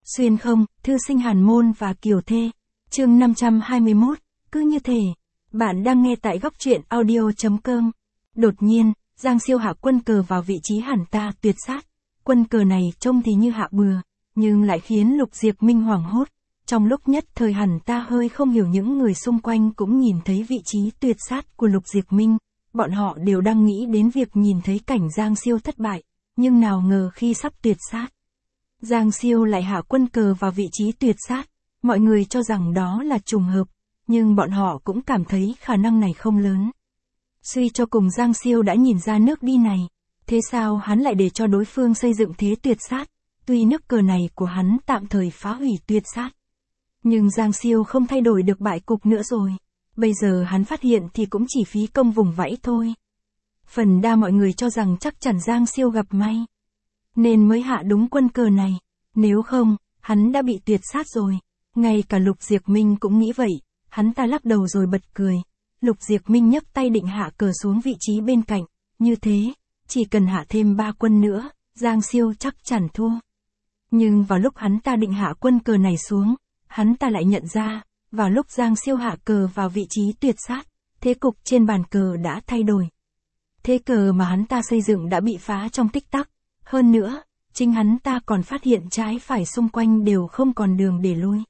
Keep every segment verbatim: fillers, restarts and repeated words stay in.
Xuyên không, thư sinh Hàn Môn và Kiều Thê. Chương năm trăm hai mươi mốt, cứ như thể. Bạn đang nghe tại góc truyện audio chấm com. Đột nhiên, Giang Siêu hạ quân cờ vào vị trí hẳn ta tuyệt sát. Quân cờ này trông thì như hạ bừa, nhưng lại khiến Lục Diệp Minh hoảng hốt. Trong lúc nhất thời hẳn ta hơi không hiểu, những người xung quanh cũng nhìn thấy vị trí tuyệt sát của Lục Diệp Minh. Bọn họ đều đang nghĩ đến việc nhìn thấy cảnh Giang Siêu thất bại, nhưng nào ngờ khi sắp tuyệt sát, Giang Siêu lại hạ quân cờ vào vị trí tuyệt sát. Mọi người cho rằng đó là trùng hợp, nhưng bọn họ cũng cảm thấy khả năng này không lớn. Suy cho cùng Giang Siêu đã nhìn ra nước đi này, thế sao hắn lại để cho đối phương xây dựng thế tuyệt sát? Tuy nước cờ này của hắn tạm thời phá hủy tuyệt sát, nhưng Giang Siêu không thay đổi được bại cục nữa rồi. Bây giờ hắn phát hiện thì cũng chỉ phí công vùng vẫy thôi. Phần đa mọi người cho rằng chắc chắn Giang Siêu gặp may, nên mới hạ đúng quân cờ này. Nếu không, hắn đã bị tuyệt sát rồi. Ngay cả Lục Diệp Minh cũng nghĩ vậy. Hắn ta lắc đầu rồi bật cười. Lục Diệp Minh nhấc tay định hạ cờ xuống vị trí bên cạnh. Như thế, chỉ cần hạ thêm ba quân nữa, Giang Siêu chắc chắn thua. Nhưng vào lúc hắn ta định hạ quân cờ này xuống, hắn ta lại nhận ra, vào lúc Giang Siêu hạ cờ vào vị trí tuyệt sát, thế cục trên bàn cờ đã thay đổi. Thế cờ mà hắn ta xây dựng đã bị phá trong tích tắc. Hơn nữa, chính hắn ta còn phát hiện trái phải xung quanh đều không còn đường để lui.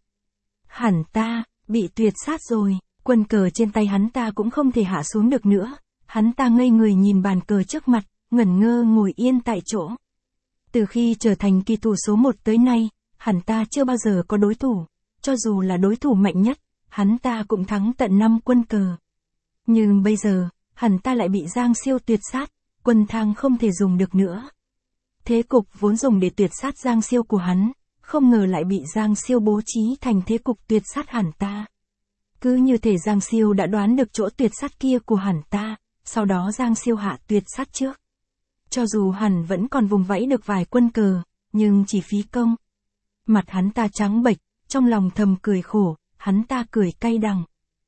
Hẳn ta, bị tuyệt sát rồi, quân cờ trên tay hắn ta cũng không thể hạ xuống được nữa. Hắn ta ngây người nhìn bàn cờ trước mặt, ngẩn ngơ ngồi yên tại chỗ. Từ khi trở thành kỳ thủ số một tới nay, hắn ta chưa bao giờ có đối thủ. Cho dù là đối thủ mạnh nhất, hắn ta cũng thắng tận năm quân cờ. Nhưng bây giờ, hắn ta lại bị Giang Siêu tuyệt sát, quân thang không thể dùng được nữa. Thế cục vốn dùng để tuyệt sát Giang Siêu của hắn, không ngờ lại bị Giang Siêu bố trí thành thế cục tuyệt sát hẳn ta. Cứ như thể Giang Siêu đã đoán được chỗ tuyệt sát kia của hẳn ta, sau đó Giang Siêu hạ tuyệt sát trước. Cho dù hẳn vẫn còn vùng vẫy được vài quân cờ, nhưng chỉ phí công. Mặt hắn ta trắng bệch, trong lòng thầm cười khổ, hắn ta cười cay đắng.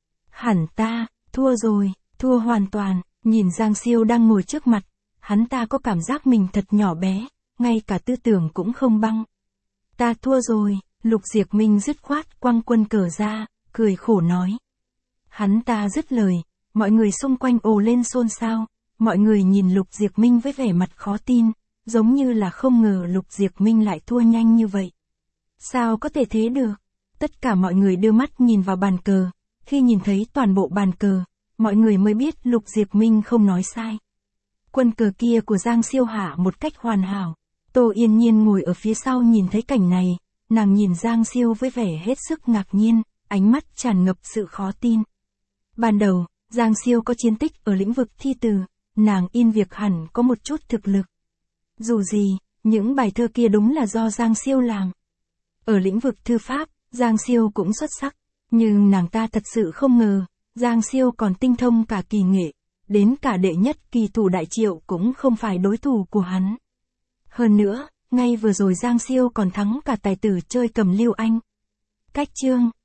Hẳn ta, thua rồi, thua hoàn toàn. Nhìn Giang Siêu đang ngồi trước mặt, hắn ta có cảm giác mình thật nhỏ bé, ngay cả tư tưởng cũng không băng. Ta thua rồi, Lục Diệp Minh dứt khoát quăng quân cờ ra, cười khổ nói. Hắn ta dứt lời, mọi người xung quanh ồ lên xôn xao, mọi người nhìn Lục Diệp Minh với vẻ mặt khó tin, giống như là không ngờ Lục Diệp Minh lại thua nhanh như vậy. Sao có thể thế được? Tất cả mọi người đưa mắt nhìn vào bàn cờ, khi nhìn thấy toàn bộ bàn cờ, mọi người mới biết Lục Diệp Minh không nói sai. Quân cờ kia của Giang Siêu hạ một cách hoàn hảo. Tô Yên Nhiên ngồi ở phía sau nhìn thấy cảnh này, nàng nhìn Giang Siêu với vẻ hết sức ngạc nhiên, ánh mắt tràn ngập sự khó tin. Ban đầu, Giang Siêu có chiến tích ở lĩnh vực thi từ, nàng in việc hẳn có một chút thực lực. Dù gì, những bài thơ kia đúng là do Giang Siêu làm. Ở lĩnh vực thư pháp, Giang Siêu cũng xuất sắc, nhưng nàng ta thật sự không ngờ, Giang Siêu còn tinh thông cả kỳ nghệ, đến cả đệ nhất kỳ thủ Đại Triệu cũng không phải đối thủ của hắn. Hơn nữa, ngay vừa rồi Giang Siêu còn thắng cả tài tử chơi cầm Lưu Anh. Cách chương